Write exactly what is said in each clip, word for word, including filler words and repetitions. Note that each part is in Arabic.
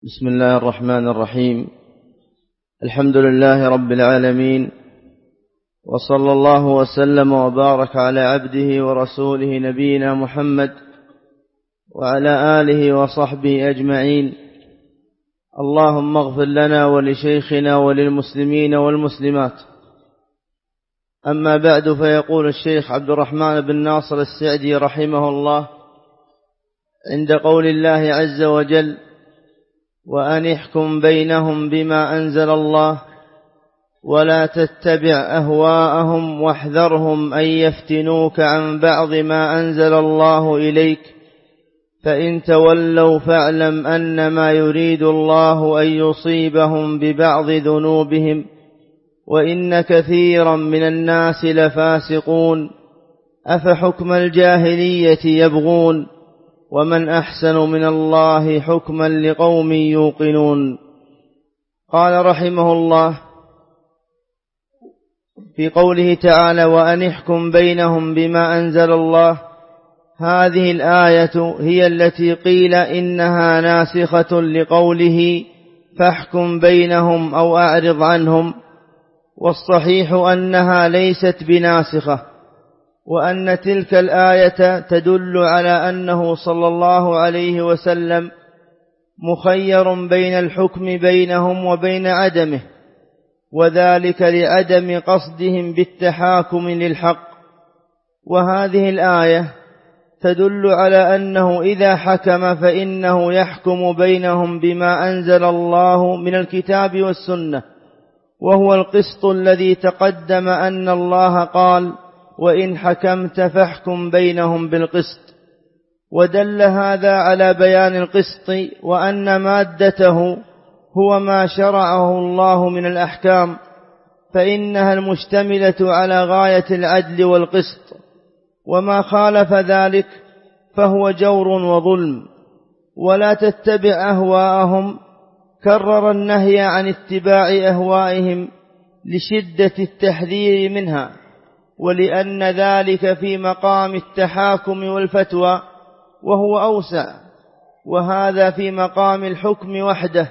بسم الله الرحمن الرحيم. الحمد لله رب العالمين، وصلى الله وسلم وبارك على عبده ورسوله نبينا محمد وعلى آله وصحبه أجمعين. اللهم اغفر لنا ولشيخنا وللمسلمين والمسلمات. أما بعد، فيقول الشيخ عبد الرحمن بن ناصر السعدي رحمه الله عند قول الله عز وجل: وأن احكم بينهم بما أنزل الله ولا تتبع أهواءهم واحذرهم أن يفتنوك عن بعض ما أنزل الله إليك فإن تولوا فاعلم أنما يريد الله أن يصيبهم ببعض ذنوبهم وإن كثيرا من الناس لفاسقون أفحكم الجاهلية يبغون ومن أحسن من الله حكما لقوم يوقنون. قال رحمه الله في قوله تعالى: وأن احكم بينهم بما أنزل الله، هذه الآية هي التي قيل إنها ناسخة لقوله فاحكم بينهم أو أعرض عنهم، والصحيح أنها ليست بناسخة، وأن تلك الآية تدل على أنه صلى الله عليه وسلم مخير بين الحكم بينهم وبين عدمه، وذلك لعدم قصدهم بالتحاكم للحق. وهذه الآية تدل على أنه إذا حكم فإنه يحكم بينهم بما أنزل الله من الكتاب والسنة، وهو القسط الذي تقدم أن الله قال: وإن حكمت فاحكم بينهم بالقسط. ودل هذا على بيان القسط، وأن مادته هو ما شرعه الله من الأحكام، فإنها المشتملة على غاية العدل والقسط، وما خالف ذلك فهو جور وظلم. ولا تتبع أهواءهم، كرر النهي عن اتباع أهوائهم لشدة التحذير منها، ولأن ذلك في مقام التحاكم والفتوى وهو أوسع، وهذا في مقام الحكم وحده،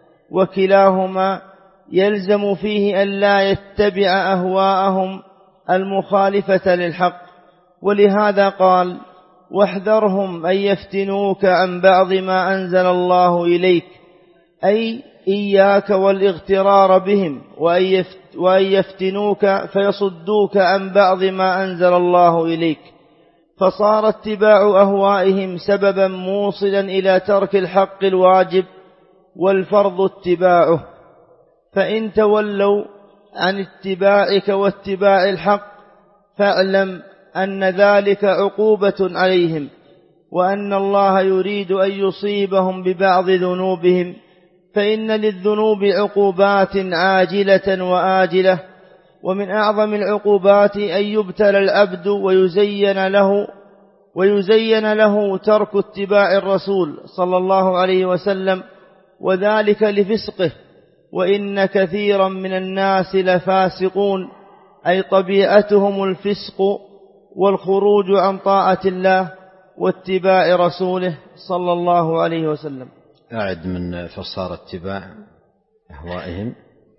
وكلاهما يلزم فيه أن لا يتبع أهواءهم المخالفة للحق. ولهذا قال: واحذرهم أن يفتنوك عن بعض ما أنزل الله إليك، أي إياك والاغترار بهم، وأن يفتنوك فيصدوك عن بعض ما أنزل الله إليك، فصار اتباع أهوائهم سببا موصلا إلى ترك الحق الواجب والفرض اتباعه. فإن تولوا عن اتباعك واتباع الحق فاعلم أن ذلك عقوبة عليهم، وأن الله يريد أن يصيبهم ببعض ذنوبهم، فإن للذنوب عقوبات عاجلة وآجلة، ومن أعظم العقوبات أن يبتلى العبد ويزين له ويزين له ترك اتباع الرسول صلى الله عليه وسلم، وذلك لفسقه. وإن كثيرا من الناس لفاسقون، أي طبيعتهم الفسق والخروج عن طاعة الله واتباع رسوله صلى الله عليه وسلم. أعد من فصار اتباع أهوائهم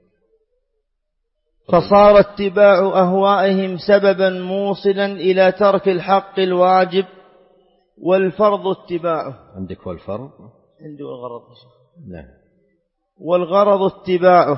فصار اتباع أهوائهم سببا موصلا إلى ترك الحق الواجب والفرض اتباعه. عندك والفرض؟ عندي والغرض. نعم. والغرض اتباعه.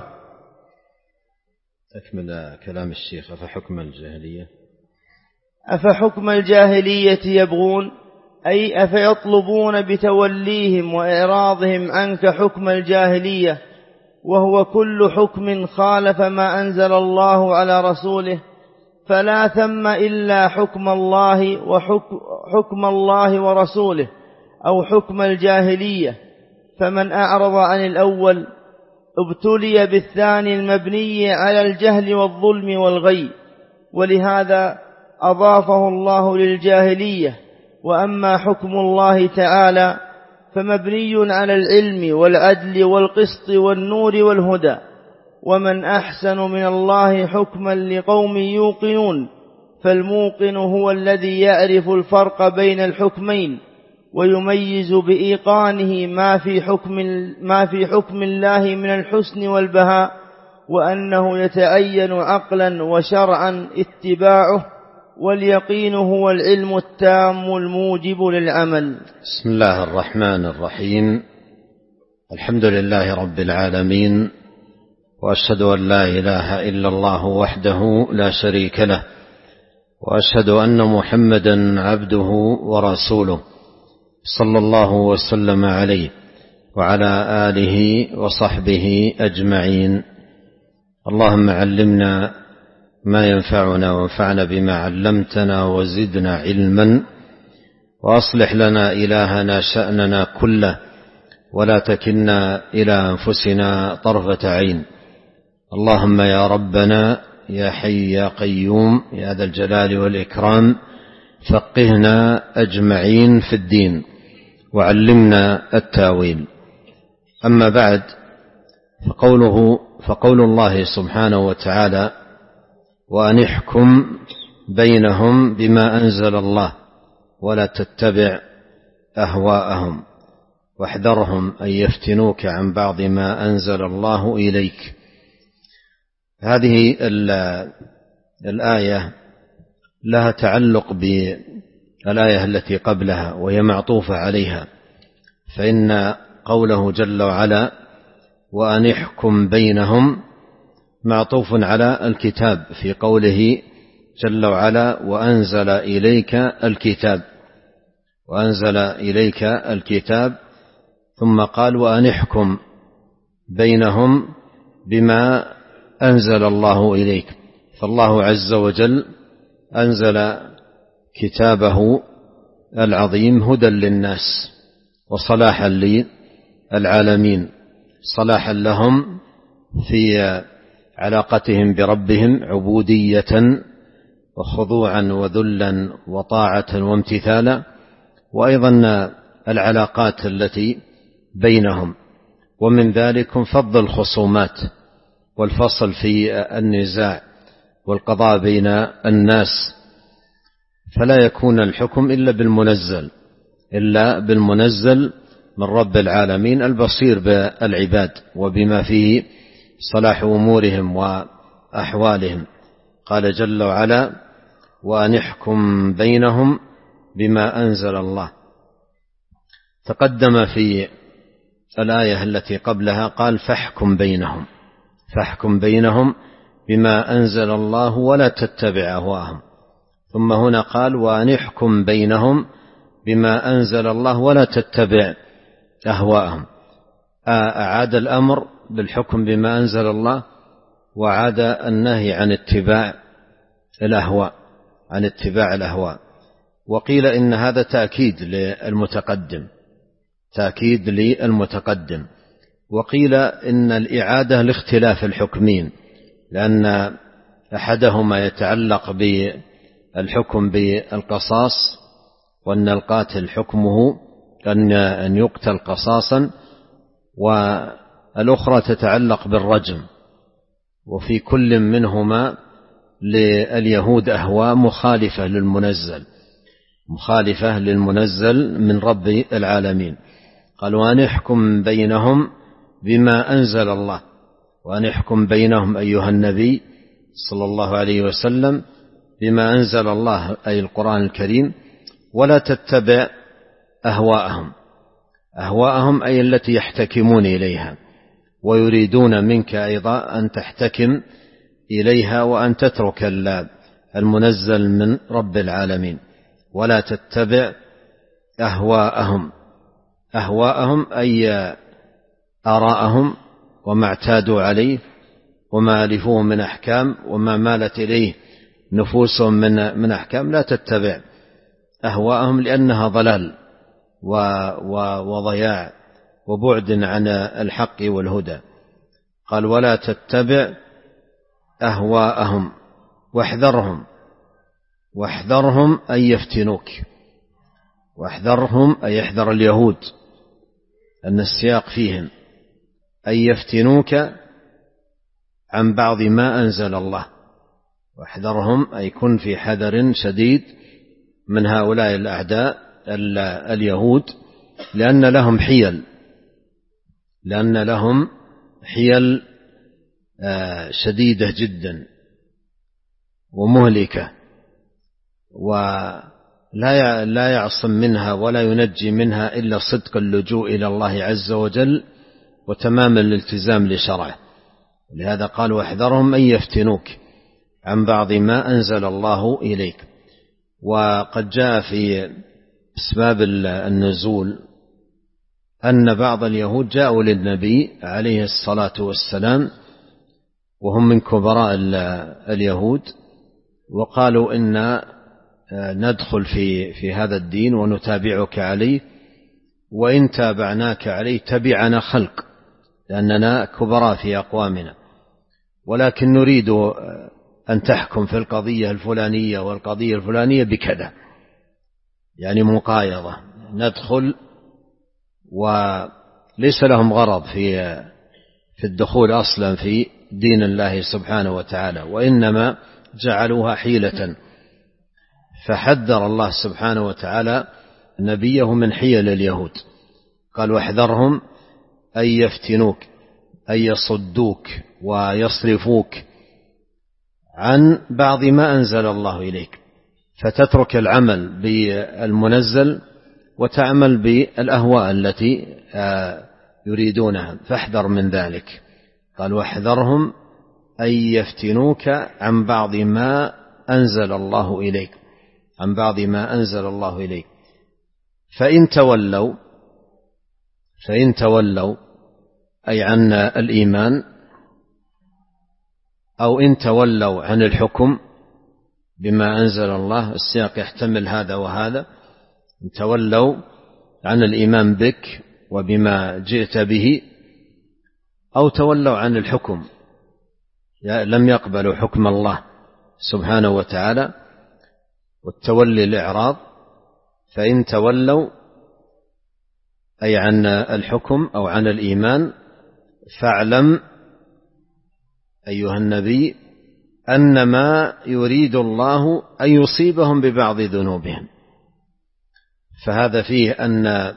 أكمل كلام الشيخ: أفحكم الجاهلية أفحكم الجاهلية يبغون، أي أفيطلبون بتوليهم وإعراضهم عنك حكم الجاهلية، وهو كل حكم خالف ما أنزل الله على رسوله، فلا ثم إلا حكم الله وحكم الله ورسوله، أو حكم الجاهلية. فمن أعرض عن الأول ابتلي بالثاني المبني على الجهل والظلم والغي، ولهذا أضافه الله للجاهلية. وأما حكم الله تعالى فمبني على العلم والعدل والقسط والنور والهدى، ومن أحسن من الله حكما لقوم يوقنون. فالموقن هو الذي يعرف الفرق بين الحكمين، ويميز بإيقانه ما في حكم ما في حكم الله من الحسن والبهاء، وأنه يتعين عقلا وشرعا اتباعه، واليقين هو العلم التام الموجب للعمل. بسم الله الرحمن الرحيم. الحمد لله رب العالمين، وأشهد أن لا إله إلا الله وحده لا شريك له، وأشهد أن محمدا عبده ورسوله، صلى الله وسلم عليه وعلى آله وصحبه أجمعين. اللهم علمنا ما ينفعنا وانفعنا بما علمتنا وزدنا علما، وأصلح لنا إلهنا شأننا كله، ولا تكلنا إلى أنفسنا طرفة عين. اللهم يا ربنا يا حي يا قيوم يا ذا الجلال والإكرام، فقهنا أجمعين في الدين وعلمنا التاويل. أما بعد، فقوله فقول الله سبحانه وتعالى: وأن احكم بينهم بما أنزل الله ولا تتبع أهواءهم واحذرهم أن يفتنوك عن بعض ما أنزل الله إليك. هذه الآية لها تعلق بالآية التي قبلها، وهي معطوفة عليها، فإن قوله جل وعلا وأن احكم بينهم معطوف على الكتاب، في قوله جل وعلا وأنزل إليك الكتاب، وأنزل إليك الكتاب، ثم قال وأن احكم بينهم بما أنزل الله إليك. فالله عز وجل أنزل كتابه العظيم هدى للناس وصلاحا للعالمين، صلاحا لهم في علاقتهم بربهم، عبودية وخضوعا وذلا وطاعة وامتثالا، وأيضا العلاقات التي بينهم، ومن ذلك فض الخصومات والفصل في النزاع والقضاء بين الناس، فلا يكون الحكم إلا بالمنزل إلا بالمنزل من رب العالمين البصير بالعباد وبما فيه صلاح أمورهم وأحوالهم. قال جل وعلا وأن احكم بينهم بما أنزل الله. تقدم في الآية التي قبلها قال فاحكم بينهم فاحكم بينهم بما أنزل الله ولا تتبع أهواءهم، ثم هنا قال وأن احكم بينهم بما أنزل الله ولا تتبع أهواءهم. أعاد الأمر بالحكم بما أنزل الله، وعاد النهي عن اتباع الأهواء عن اتباع الأهواء. وقيل إن هذا تأكيد للمتقدم تأكيد للمتقدم وقيل إن الإعادة لاختلاف الحكمين، لأن أحدهما يتعلق بالحكم بالقصاص، وأن القاتل حكمه أن يقتل قصاصا، والأخرى تتعلق بالرجم. وفي كل منهما لليهود أهواء مخالفة للمنزل مخالفة للمنزل من رب العالمين. قال وأن احكم بينهم بما أنزل الله، وأن احكم بينهم أيها النبي صلى الله عليه وسلم بما أنزل الله، أي القرآن الكريم، ولا تتبع أهواءهم أهواءهم أي التي يحتكمون إليها، ويريدون منك أيضا أن تحتكم إليها وأن تترك المنزل من رب العالمين. ولا تتبع أهواءهم أهواءهم أي آراءهم وما اعتادوا عليه وما ألفوه من أحكام وما مالت إليه نفوسهم من من أحكام. لا تتبع أهواءهم لأنها ضلال وضياع وبعد عن الحق والهدى. قال ولا تتبع أهواءهم واحذرهم واحذرهم أن يفتنوك واحذرهم أن يحذر اليهود، أن السياق فيهم أن يفتنوك عن بعض ما أنزل الله، واحذرهم أي كن في حذر شديد من هؤلاء الأعداء اليهود لأن لهم حيل لأن لهم حيل شديدة جدا ومهلكة، ولا لا يعصم منها ولا ينجي منها إلا صدق اللجوء إلى الله عز وجل وتمام الالتزام لشرعه. لهذا قال واحذرهم أن يفتنوك عن بعض ما أنزل الله إليك. وقد جاء في أسباب النزول أن بعض اليهود جاءوا للنبي عليه الصلاة والسلام وهم من كبراء اليهود وقالوا إن ندخل في في هذا الدين ونتابعك عليه، وإن تابعناك عليه تبعنا خلق لأننا كبراء في أقوامنا، ولكن نريد أن تحكم في القضية الفلانية والقضية الفلانية بكذا، يعني مقايضة. ندخل وليس لهم غرض في في الدخول أصلا في دين الله سبحانه وتعالى، وإنما جعلوها حيلة. فحذر الله سبحانه وتعالى نبيه من حيل اليهود، قال واحذرهم أن يفتنوك أن يصدوك ويصرفوك عن بعض ما أنزل الله إليك، فتترك العمل بالمنزل وتعمل بالأهواء التي يريدونها، فاحذر من ذلك. قال واحذرهم أن يفتنوك عن بعض ما أنزل الله إليك عن بعض ما أنزل الله إليك فإن تولوا فإن تولوا أي عن الإيمان، أو إن تولوا عن الحكم بما أنزل الله. السياق يحتمل هذا وهذا. إن تولوا عن الإيمان بك وبما جئت به، أو تولوا عن الحكم لم يقبلوا حكم الله سبحانه وتعالى، والتولي الإعراض. فإن تولوا أي عن الحكم أو عن الإيمان فاعلم أيها النبي أنما يريد الله أن يصيبهم ببعض ذنوبهم. فهذا فيه أن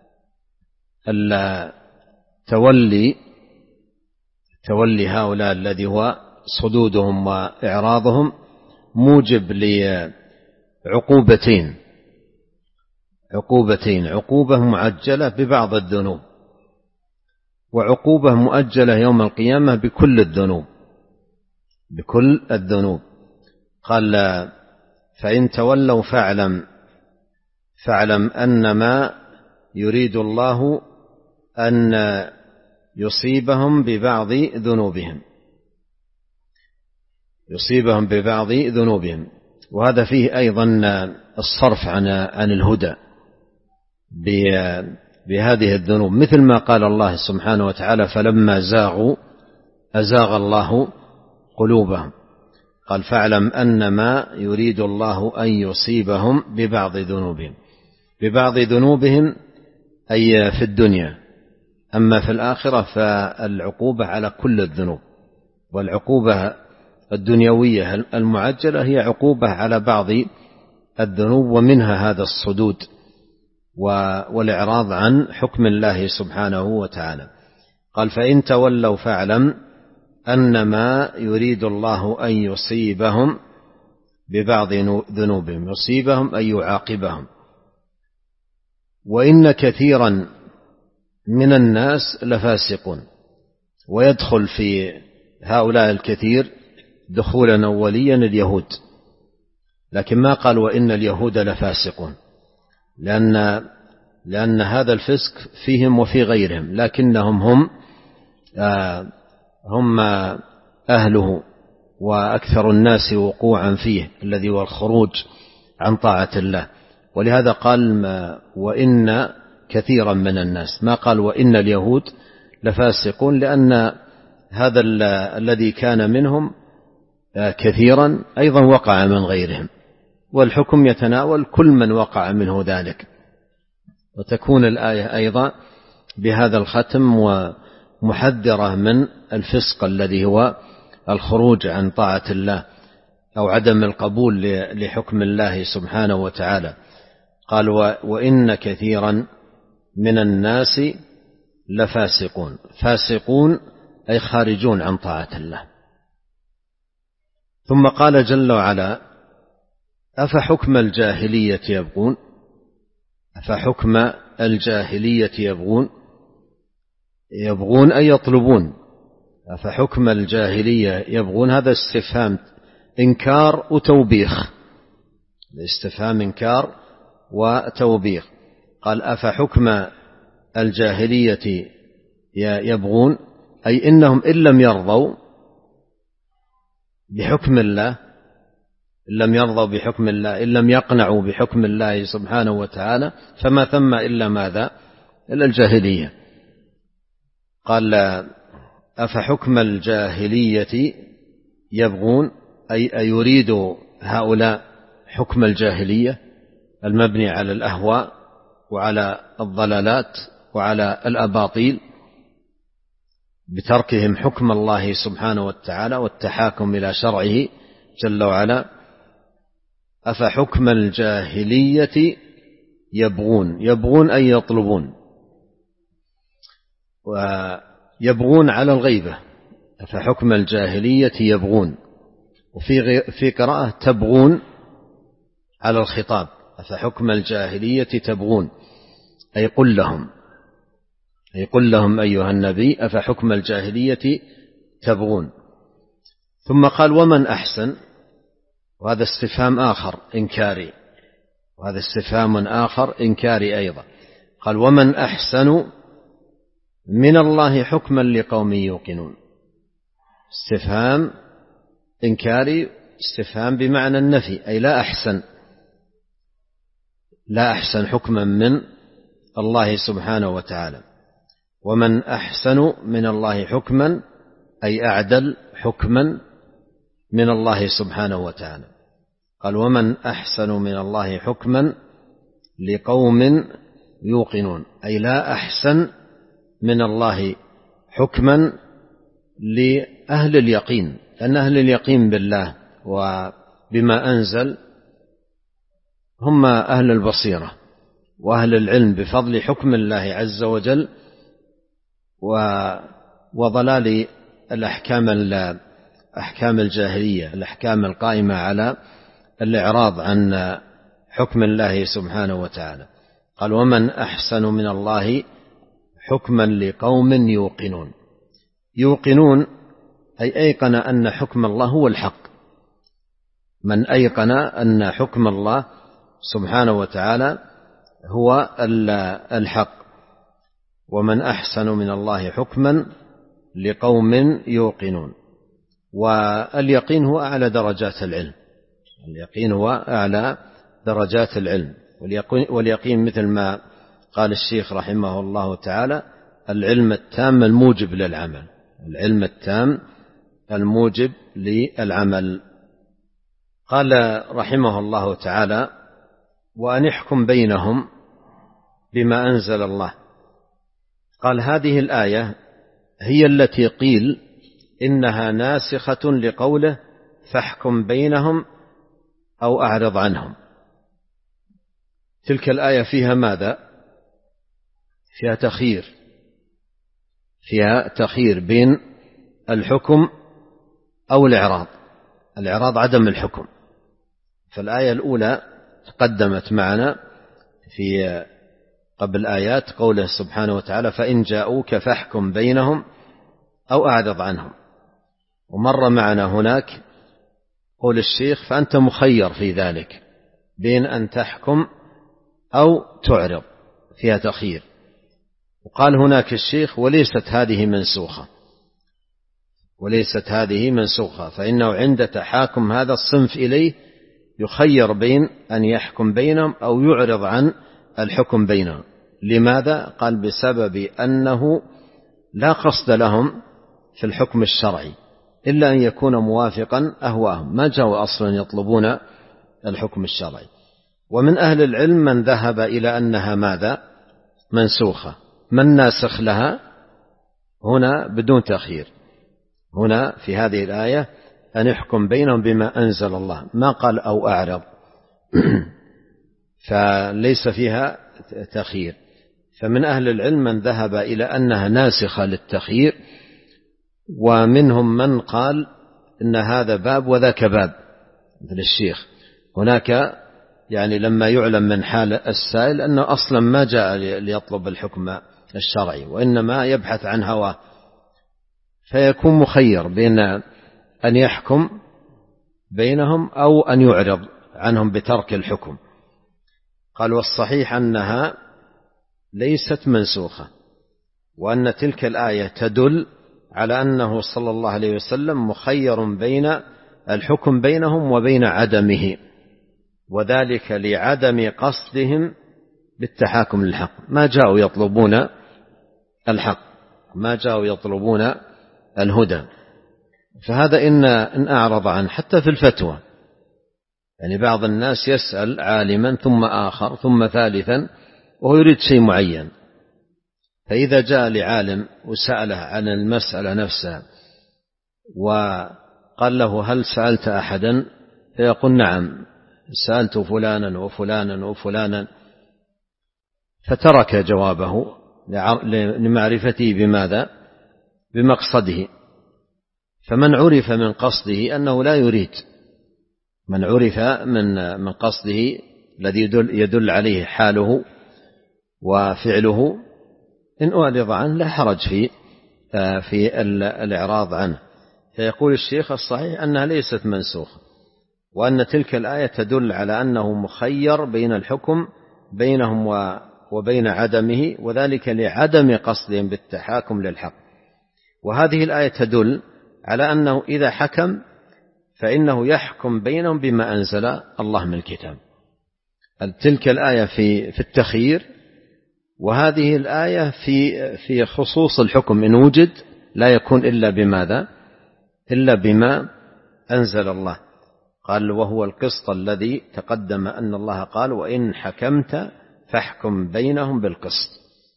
التولي تولي هؤلاء الذي هو صدودهم وإعراضهم موجب لعقوبتين عقوبتين عقوبة معجلة ببعض الذنوب، وعقوبة مؤجلة يوم القيامة بكل الذنوب بكل الذنوب. قال فإن تولوا فاعلم فاعلم أنما يريد الله أن يصيبهم ببعض ذنوبهم يصيبهم ببعض ذنوبهم. وهذا فيه أيضا الصرف عن عن الهدى بهذه الذنوب، مثل ما قال الله سبحانه وتعالى فلما زاغوا أزاغ الله قلوبهم. قال فاعلم أنما يريد الله أن يصيبهم ببعض ذنوبهم ببعض ذنوبهم أي في الدنيا، أما في الآخرة فالعقوبة على كل الذنوب، والعقوبة الدنيوية المعجلة هي عقوبة على بعض الذنوب، ومنها هذا الصدود والإعراض عن حكم الله سبحانه وتعالى. قال فإن تولوا فاعلم أنما يريد الله أن يصيبهم ببعض ذنوبهم يصيبهم أن يعاقبهم. وإن كثيرا من الناس لفاسقون. ويدخل في هؤلاء الكثير دخولا أوليا اليهود، لكن ما قال وإن اليهود لفاسقون، لأن لأن هذا الفسق فيهم وفي غيرهم، لكنهم هم آه هم أهله وأكثر الناس وقوعا فيه الذي هو الخروج عن طاعة الله. ولهذا قال وإن كثيرا من الناس، ما قال وإن اليهود لفاسقون، لأن هذا الذي كان منهم كثيرا أيضا وقع من غيرهم، والحكم يتناول كل من وقع منه ذلك. وتكون الآية أيضا بهذا الختم ومحذرة من الفسق الذي هو الخروج عن طاعة الله أو عدم القبول لحكم الله سبحانه وتعالى. قال وإن كثيرا من الناس لفاسقون. فاسقون أي خارجون عن طاعة الله. ثم قال جل وعلا أفحكم الجاهلية يبغون أفحكم الجاهلية يبغون يبغون أي يطلبون. أفحكم الجاهلية يبغون هذا استفهام إنكار وتوبيخ، استفهام إنكار وتوبيخ. قال أفحكم الجاهلية يبغون أي إنهم إن لم يرضوا بحكم الله، إن لم يرضوا بحكم الله، إن لم يقنعوا بحكم الله سبحانه وتعالى، فما ثم إلا ماذا؟ إلا الجاهلية. قال أفحكم الجاهلية يبغون أي أيريد هؤلاء حكم الجاهلية المبني على الأهواء وعلى الضلالات وعلى الأباطيل بتركهم حكم الله سبحانه وتعالى والتحاكم إلى شرعه جل وعلا. أفحكم الجاهلية يبغون يبغون أي يطلبون، ويبغون على الغيبة. أفحكم الجاهلية يبغون، وفي في قراءة تبغون على الخطاب. أفحكم الجاهلية تبغون أي قل لهم أي قل لهم أيها النبي أفحكم الجاهلية تبغون. ثم قال ومن أحسن، وهذا استفهام آخر إنكاري، وهذا استفهام آخر إنكاري أيضا. قال ومن أحسن من الله حكما لقوم يوقنون. استفهام إنكاري، استفهام بمعنى النفي، أي لا أحسن لا أحسن حكما من الله سبحانه وتعالى. ومن أحسن من الله حكما أي أعدل حكما من الله سبحانه وتعالى. قال ومن أحسن من الله حكما لقوم يوقنون أي لا أحسن من الله حكما لأهل اليقين، أن أهل اليقين بالله وبما أنزل هم أهل البصيرة وأهل العلم بفضل حكم الله عز وجل وضلال الأحكام أحكام الجاهلية، الأحكام القائمة على الإعراض عن حكم الله سبحانه وتعالى. قال ومن أحسن من الله حكما لقوم يوقنون. يوقنون أي أيقن أن حكم الله هو الحق. من أيقن أن حكم الله سبحانه وتعالى هو الحق. ومن أحسن من الله حكما لقوم يوقنون. واليقين هو أعلى درجات العلم، اليقين هو أعلى درجات العلم. واليقين مثل ما قال الشيخ رحمه الله تعالى العلم التام الموجب للعمل، العلم التام الموجب للعمل. قال رحمه الله تعالى وأن يحكم بينهم بما أنزل الله. قال هذه الآية هي التي قيل إنها ناسخة لقوله فاحكم بينهم أو أعرض عنهم. تلك الآية فيها ماذا؟ فيها تخيير، فيها تخيير بين الحكم أو الإعراض. الإعراض عدم الحكم. فالآية الأولى تقدمت معنا في قبل آيات قوله سبحانه وتعالى فإن جاءوك فاحكم بينهم أو أعرض عنهم. ومر معنا هناك قول الشيخ فأنت مخير في ذلك بين أن تحكم أو تعرض، فيها تخيير. وقال هناك الشيخ وليست هذه منسوخة، وليست هذه منسوخة، فإنه عند تحاكم هذا الصنف إليه يخير بين أن يحكم بينهم أو يعرض عن الحكم بينهم. لماذا؟ قال بسبب أنه لا قصد لهم في الحكم الشرعي إلا أن يكون موافقا أهواهم، ما جاءوا أصلا يطلبون الحكم الشرعي. ومن أهل العلم من ذهب إلى أنها ماذا؟ منسوخة. من ناسخ لها هنا بدون تأخير، هنا في هذه الآية أن يحكم بينهم بما أنزل الله، ما قال أو أعرض. فليس فيها تخيير. فمن أهل العلم من ذهب إلى أنها ناسخة للتخيير، ومنهم من قال إن هذا باب وذاك باب، مثل الشيخ. هناك يعني لما يعلم من حال السائل أنه أصلا ما جاء ليطلب الحكم الشرعي، وإنما يبحث عن هواه، فيكون مخير بين أن يحكم بينهم أو أن يعرض عنهم بترك الحكم. قال والصحيح أنها ليست منسوخة، وأن تلك الآية تدل على أنه صلى الله عليه وسلم مخير بين الحكم بينهم وبين عدمه، وذلك لعدم قصدهم بالتحاكم للحق، ما جاءوا يطلبون الحق، ما جاءوا يطلبون الهدى. فهذا إن, إن أعرض عنه حتى في الفتوى، يعني بعض الناس يسأل عالما ثم آخر ثم ثالثا وهو يريد شيء معين، فإذا جاء لعالم وسأله عن المسألة نفسها وقال له هل سألت أحدا، فيقول نعم سألت فلانا وفلانا وفلانا، فترك جوابه لمعرفته بماذا؟ بمقصده. فمن عرف من قصده أنه لا يريد، من عرف من من قصده الذي يدل, يدل عليه حاله وفعله، إن أعرض عنه لا حرج في في الإعراض عنه. فيقول الشيخ الصحيح أنها ليست منسوخة، وأن تلك الآية تدل على أنه مخير بين الحكم بينهم وبين عدمه، وذلك لعدم قصدهم بالتحاكم للحق. وهذه الآية تدل على أنه إذا حكم فإنه يحكم بينهم بما أنزل الله من الكتاب. تلك الآية في في التخيير، وهذه الآية في في خصوص الحكم، إن وجد لا يكون إلا بماذا؟ إلا بما أنزل الله. قال وهو القسط الذي تقدم أن الله قال وإن حكمت فاحكم بينهم بالقسط،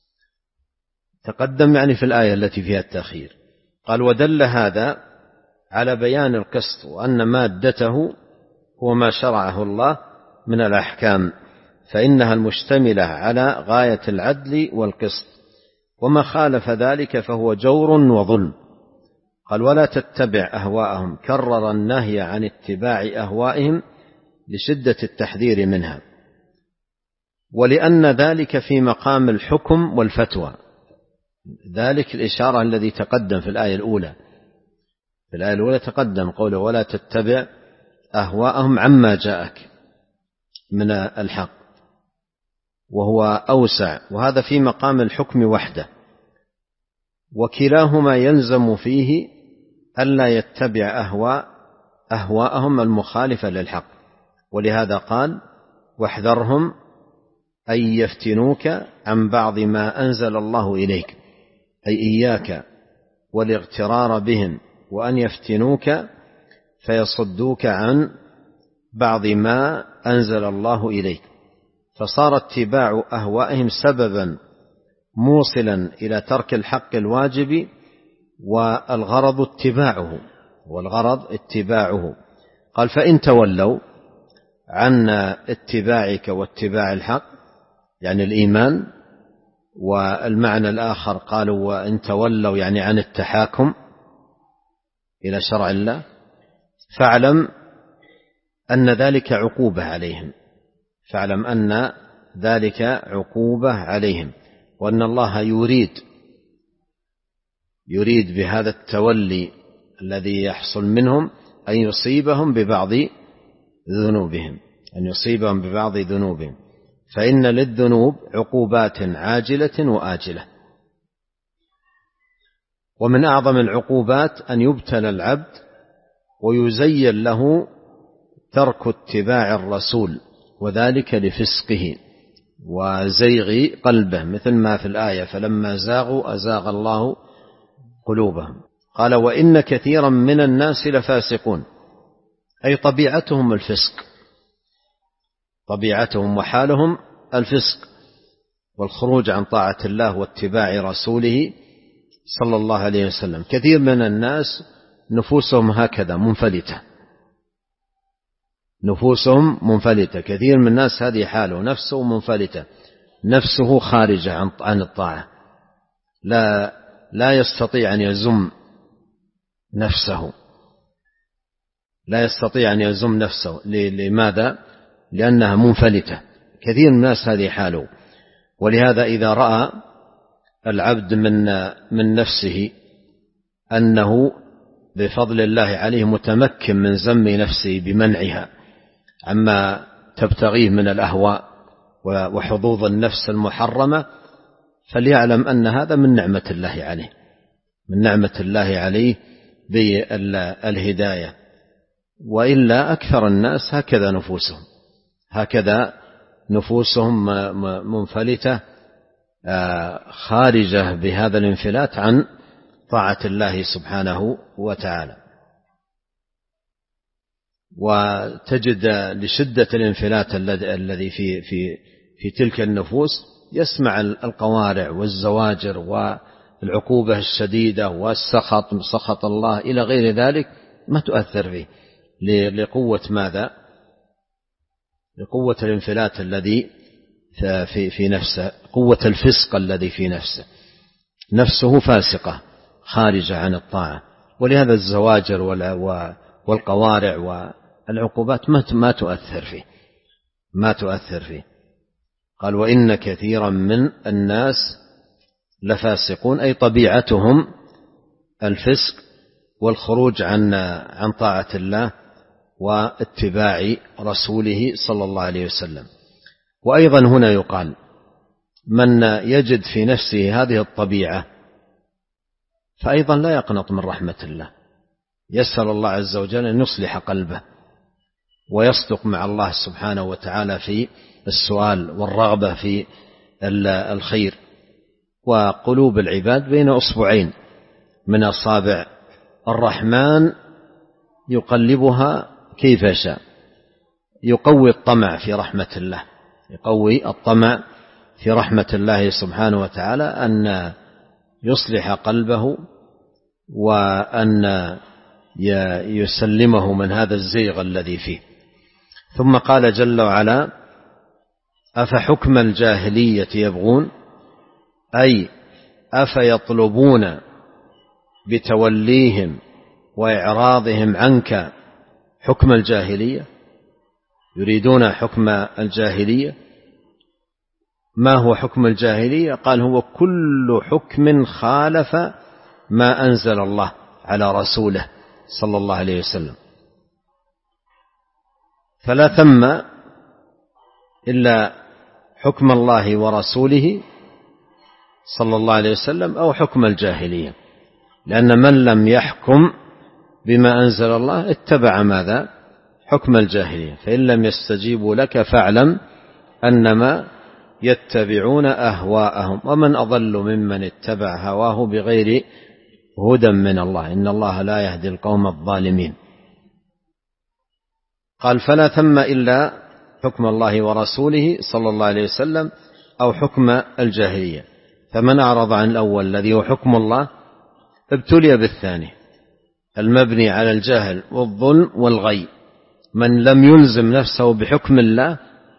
تقدم يعني في الآية التي فيها التأخير. قال ودل هذا على بيان القسط، وأن مادته هو ما شرعه الله من الأحكام، فإنها المشتملة على غاية العدل والقسط، وما خالف ذلك فهو جور وظلم. قال ولا تتبع أهواءهم، كرر النهي عن اتباع أهوائهم لشدة التحذير منها، ولأن ذلك في مقام الحكم والفتوى. ذلك الإشارة الذي تقدم في الآية الأولى، في الآية الأولى تقدم قوله ولا تتبع أهواءهم عما جاءك من الحق، وهو أوسع، وهذا في مقام الحكم وحده، وكلاهما يلزم فيه ألا يتبع أهواء أهواءهم المخالفة للحق. ولهذا قال واحذرهم أن يفتنوك عن بعض ما أنزل الله إليك، أي إياك والاغترار بهم، وأن يفتنوك فيصدوك عن بعض ما أنزل الله إليك. فصار اتباع أهوائهم سببا موصلا إلى ترك الحق الواجب، والغرض اتباعه والغرض اتباعه. قال فإن تولوا عن اتباعك واتباع الحق، يعني الإيمان. والمعنى الآخر قالوا وإن تولوا يعني عن التحاكم إلى شرع الله، فاعلم أن ذلك عقوبة عليهم، فاعلم أن ذلك عقوبة عليهم، وأن الله يريد يريد بهذا التولي الذي يحصل منهم أن يصيبهم ببعض ذنوبهم أن يصيبهم ببعض ذنوبهم فإن للذنوب عقوبات عاجلة وآجلة. ومن أعظم العقوبات أن يبتلى العبد ويزين له ترك اتباع الرسول، وذلك لفسقه وزيغ قلبه، مثل ما في الآية فلما زاغوا أزاغ الله قلوبهم. قال وإن كثيرا من الناس لفاسقون، أي طبيعتهم الفسق، طبيعتهم وحالهم الفسق والخروج عن طاعة الله واتباع رسوله صلى الله عليه وسلم. كثير من الناس نفوسهم هكذا منفلتة، نفوسهم منفلتة. كثير من الناس هذه حاله، نفسه منفلتة، نفسه خارجة عن الطاعة، لا لا يستطيع أن يزم نفسه، لا يستطيع أن يزم نفسه. لماذا؟ لأنها منفلتة. كثير من الناس هذه حاله. ولهذا إذا رأى العبد من من نفسه أنه بفضل الله عليه متمكن من زم نفسه بمنعها عما تبتغيه من الأهواء وحظوظ النفس المحرمة، فليعلم أن هذا من نعمة الله عليه، من نعمة الله عليه بالهداية. وإلا أكثر الناس هكذا نفوسهم، هكذا نفوسهم منفلتة خارجة بهذا الانفلات عن طاعة الله سبحانه وتعالى. وتجد لشدة الانفلات الذي في في في تلك النفوس يسمع القوارع والزواجر والعقوبة الشديدة والسخط، سخط الله إلى غير ذلك، ما تؤثر فيه لقوة ماذا؟ لقوة الانفلات الذي في في نفسه، قوة الفسق الذي في نفسه، نفسه فاسقة خارجة عن الطاعة. ولهذا الزواجر والقوارع والعقوبات ما تؤثر فيه، ما تؤثر فيه. قال وإن كثيرا من الناس لفاسقون، أي طبيعتهم الفسق والخروج عن عن طاعة الله واتباع رسوله صلى الله عليه وسلم. وأيضا هنا يقال من يجد في نفسه هذه الطبيعة فأيضا لا يقنط من رحمة الله، يسأل الله عز وجل أن يصلح قلبه ويصدق مع الله سبحانه وتعالى في السؤال والرغبة في الخير. وقلوب العباد بين أصبعين من أصابع الرحمن يقلبها كيف يشاء. يقوي الطمع في رحمة الله، يقوي الطمع في رحمة الله سبحانه وتعالى أن يصلح قلبه وأن يسلمه من هذا الزيغ الذي فيه. ثم قال جل وعلا أفحكم الجاهلية يبغون، أي أفيطلبون بتوليهم وإعراضهم عنك حكم الجاهلية، يريدون حكم الجاهلية. ما هو حكم الجاهلية؟ قال هو كل حكم خالف ما أنزل الله على رسوله صلى الله عليه وسلم، فلا ثم إلا حكم الله ورسوله صلى الله عليه وسلم أو حكم الجاهلية. لأن من لم يحكم بما أنزل الله اتبع ماذا؟ حكم الجاهلية. فإن لم يستجيبوا لك فاعلم أنما يتبعون أهواءهم ومن أضل ممن اتبع هواه بغير هدى من الله إن الله لا يهدي القوم الظالمين. قال فلا ثم إلا حكم الله ورسوله صلى الله عليه وسلم أو حكم الجاهلية. فمن أعرض عن الأول الذي هو حكم الله ابتلي بالثاني المبني على الجهل والظلم والغي. من لم يلزم نفسه بحكم الله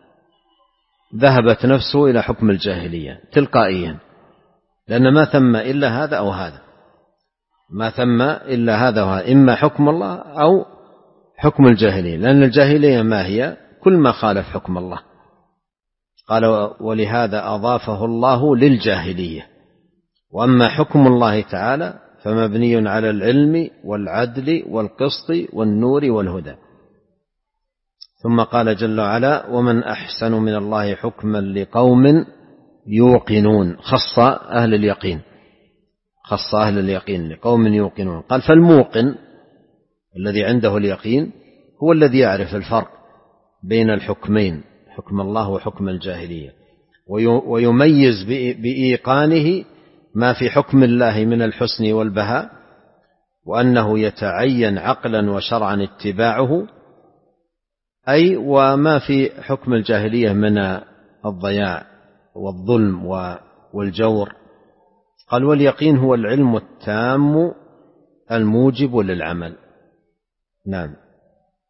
ذهبت نفسه إلى حكم الجاهلية تلقائيا، لأن ما ثم إلا هذا أو هذا، ما ثم إلا هذا وهذا، إما حكم الله أو حكم الجاهلية، لأن الجاهلية ما هي؟ كل ما خالف حكم الله. قال ولهذا أضافه الله للجاهلية. وأما حكم الله تعالى فمبني على العلم والعدل والقسط والنور والهدى. ثم قال جل وعلا ومن أحسن من الله حكما لقوم يوقنون، خص أهل اليقين، خص أهل اليقين لقوم يوقنون. قال فالموقن الذي عنده اليقين هو الذي يعرف الفرق بين الحكمين، حكم الله وحكم الجاهلية، ويميز بإيقانه ما في حكم الله من الحسن والبهاء، وأنه يتعين عقلا وشرعا اتباعه، أي وما في حكم الجاهلية من الضياع والظلم والجور. قال واليقين هو العلم التام الموجب للعمل. نعم.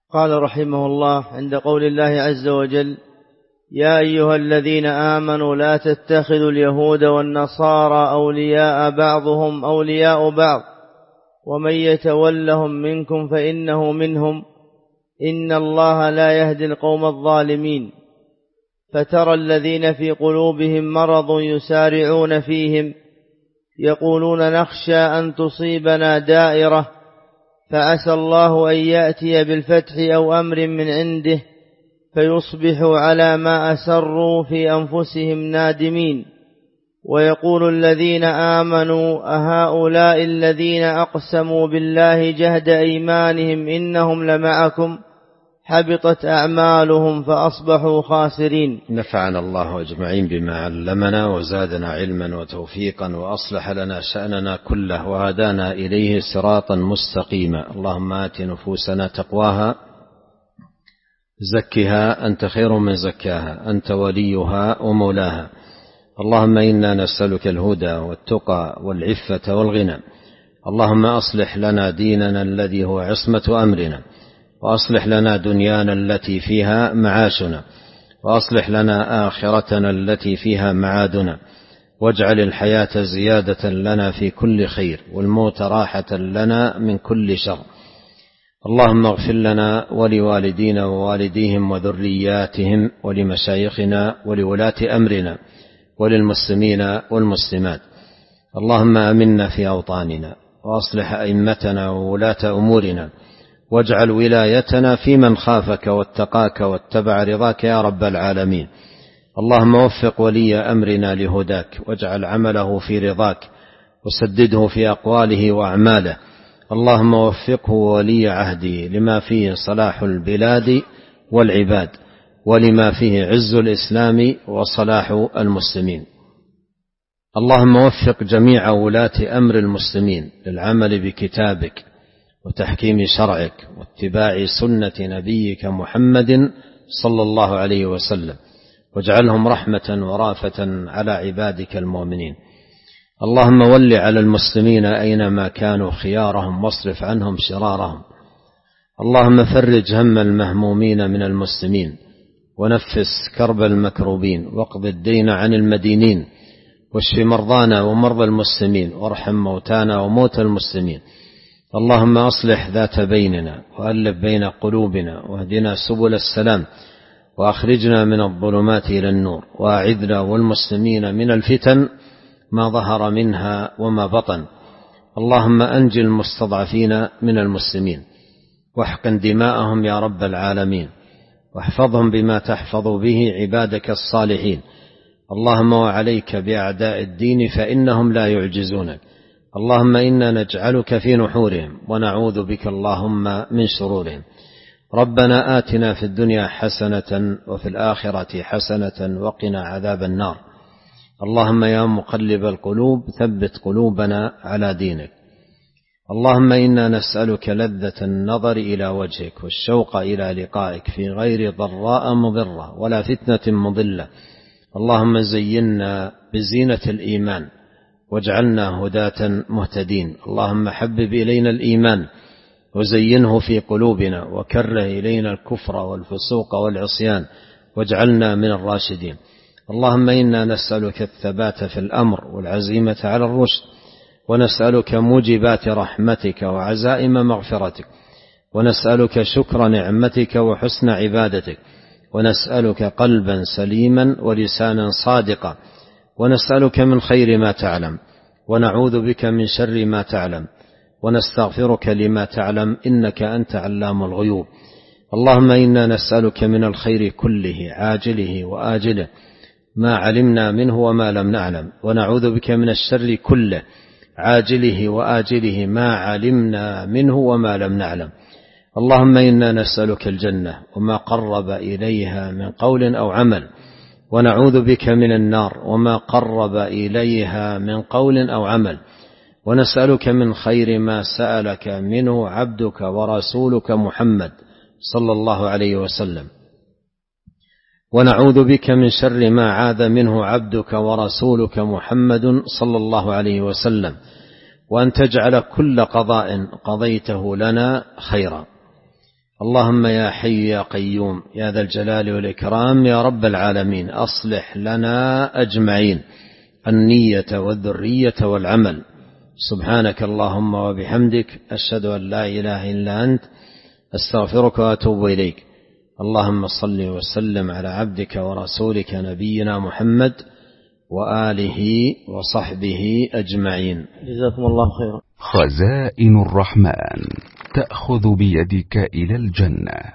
قال رحمه الله عند قول الله عز وجل: يا أيها الذين آمنوا لا تتخذوا اليهود والنصارى أولياء بعضهم أولياء بعض ومن يتولهم منكم فإنه منهم إن الله لا يهدي القوم الظالمين. فترى الذين في قلوبهم مرض يسارعون فيهم يقولون نخشى أن تصيبنا دائرة فعسى الله أن يأتي بالفتح أو أمر من عنده فيصبحوا على ما أسروا في أنفسهم نادمين. ويقول الذين آمنوا أهؤلاء الذين أقسموا بالله جهد أيمانهم إنهم لمعكم حبطت أعمالهم فأصبحوا خاسرين. نفعنا الله أجمعين بما علمنا وزادنا علما وتوفيقا وأصلح لنا شأننا كله وهدانا إليه صراطا مستقيما. اللهم آت نفوسنا تقواها زكها أنت خير من زكاها أنت وليها ومولاها. اللهم إنا نسألك الهدى والتقى والعفة والغنى. اللهم أصلح لنا ديننا الذي هو عصمة أمرنا وأصلح لنا دنيانا التي فيها معاشنا وأصلح لنا آخرتنا التي فيها معادنا واجعل الحياة زيادة لنا في كل خير والموت راحة لنا من كل شر. اللهم اغفر لنا ولوالدينا ووالديهم وذرياتهم ولمشايخنا ولولاة أمرنا وللمسلمين والمسلمات. اللهم آمنا في أوطاننا وأصلح أئمتنا وولاة أمورنا واجعل ولايتنا في من خافك واتقاك واتبع رضاك يا رب العالمين. اللهم وفق ولي أمرنا لهداك واجعل عمله في رضاك وسدده في أقواله وأعماله. اللهم وفقه ولي عهده لما فيه صلاح البلاد والعباد ولما فيه عز الإسلام وصلاح المسلمين. اللهم وفق جميع ولاة أمر المسلمين للعمل بكتابك وتحكيم شرعك واتباع سنة نبيك محمد صلى الله عليه وسلم واجعلهم رحمة ورافة على عبادك المؤمنين. اللهم ول على المسلمين أينما كانوا خيارهم واصرف عنهم شرارهم. اللهم فرج هم المهمومين من المسلمين ونفس كرب المكروبين واقض الدين عن المدينين واشف مرضانا ومرضى المسلمين وارحم موتانا وموتى المسلمين. اللهم أصلح ذات بيننا وألف بين قلوبنا واهدنا سبل السلام وأخرجنا من الظلمات إلى النور وأعذنا والمسلمين من الفتن ما ظهر منها وما بطن. اللهم أنجِ المستضعفين من المسلمين واحقن دماءهم يا رب العالمين واحفظهم بما تحفظ به عبادك الصالحين. اللهم وعليك بأعداء الدين فإنهم لا يعجزونك. اللهم إنا نجعلك في نحورهم ونعوذ بك اللهم من شرورهم. ربنا آتنا في الدنيا حسنة وفي الآخرة حسنة وقنا عذاب النار. اللهم يا مقلب القلوب ثبت قلوبنا على دينك. اللهم إنا نسألك لذة النظر إلى وجهك والشوق إلى لقائك في غير ضراء مضرة ولا فتنة مضلة. اللهم زينا بزينة الإيمان واجعلنا هداة مهتدين. اللهم حبب إلينا الإيمان وزينه في قلوبنا وكره إلينا الكفر والفسوق والعصيان واجعلنا من الراشدين. اللهم إنا نسألك الثبات في الأمر والعزيمة على الرشد ونسألك موجبات رحمتك وعزائم مغفرتك ونسألك شكر نعمتك وحسن عبادتك ونسألك قلبا سليما ولسانا صادقا ونسألك من خير ما تعلم ونعوذ بك من شر ما تعلم ونستغفرك لما تعلم إنك أنت علام الغيوب. اللهم إنا نسألك من الخير كله عاجله وآجله ما علمنا منه وما لم نعلم ونعوذ بك من الشر كله عاجله وآجله ما علمنا منه وما لم نعلم. اللهم إنا نسألك الجنة وما قرب إليها من قول أو عمل ونعوذ بك من النار وما قرب إليها من قول أو عمل ونسألك من خير ما سألك منه عبدك ورسولك محمد صلى الله عليه وسلم ونعوذ بك من شر ما عاذ منه عبدك ورسولك محمد صلى الله عليه وسلم وأن تجعل كل قضاء قضيته لنا خيرا. اللهم يا حي يا قيوم يا ذا الجلال والإكرام يا رب العالمين أصلح لنا أجمعين النية والذرية والعمل. سبحانك اللهم وبحمدك أشهد أن لا إله إلا أنت أستغفرك وأتوب إليك. اللهم صل وسلم على عبدك ورسولك نبينا محمد وآله وصحبه أجمعين. جزاكم الله خيرا. خزائن الرحمن تأخذ بيدك إلى الجنة.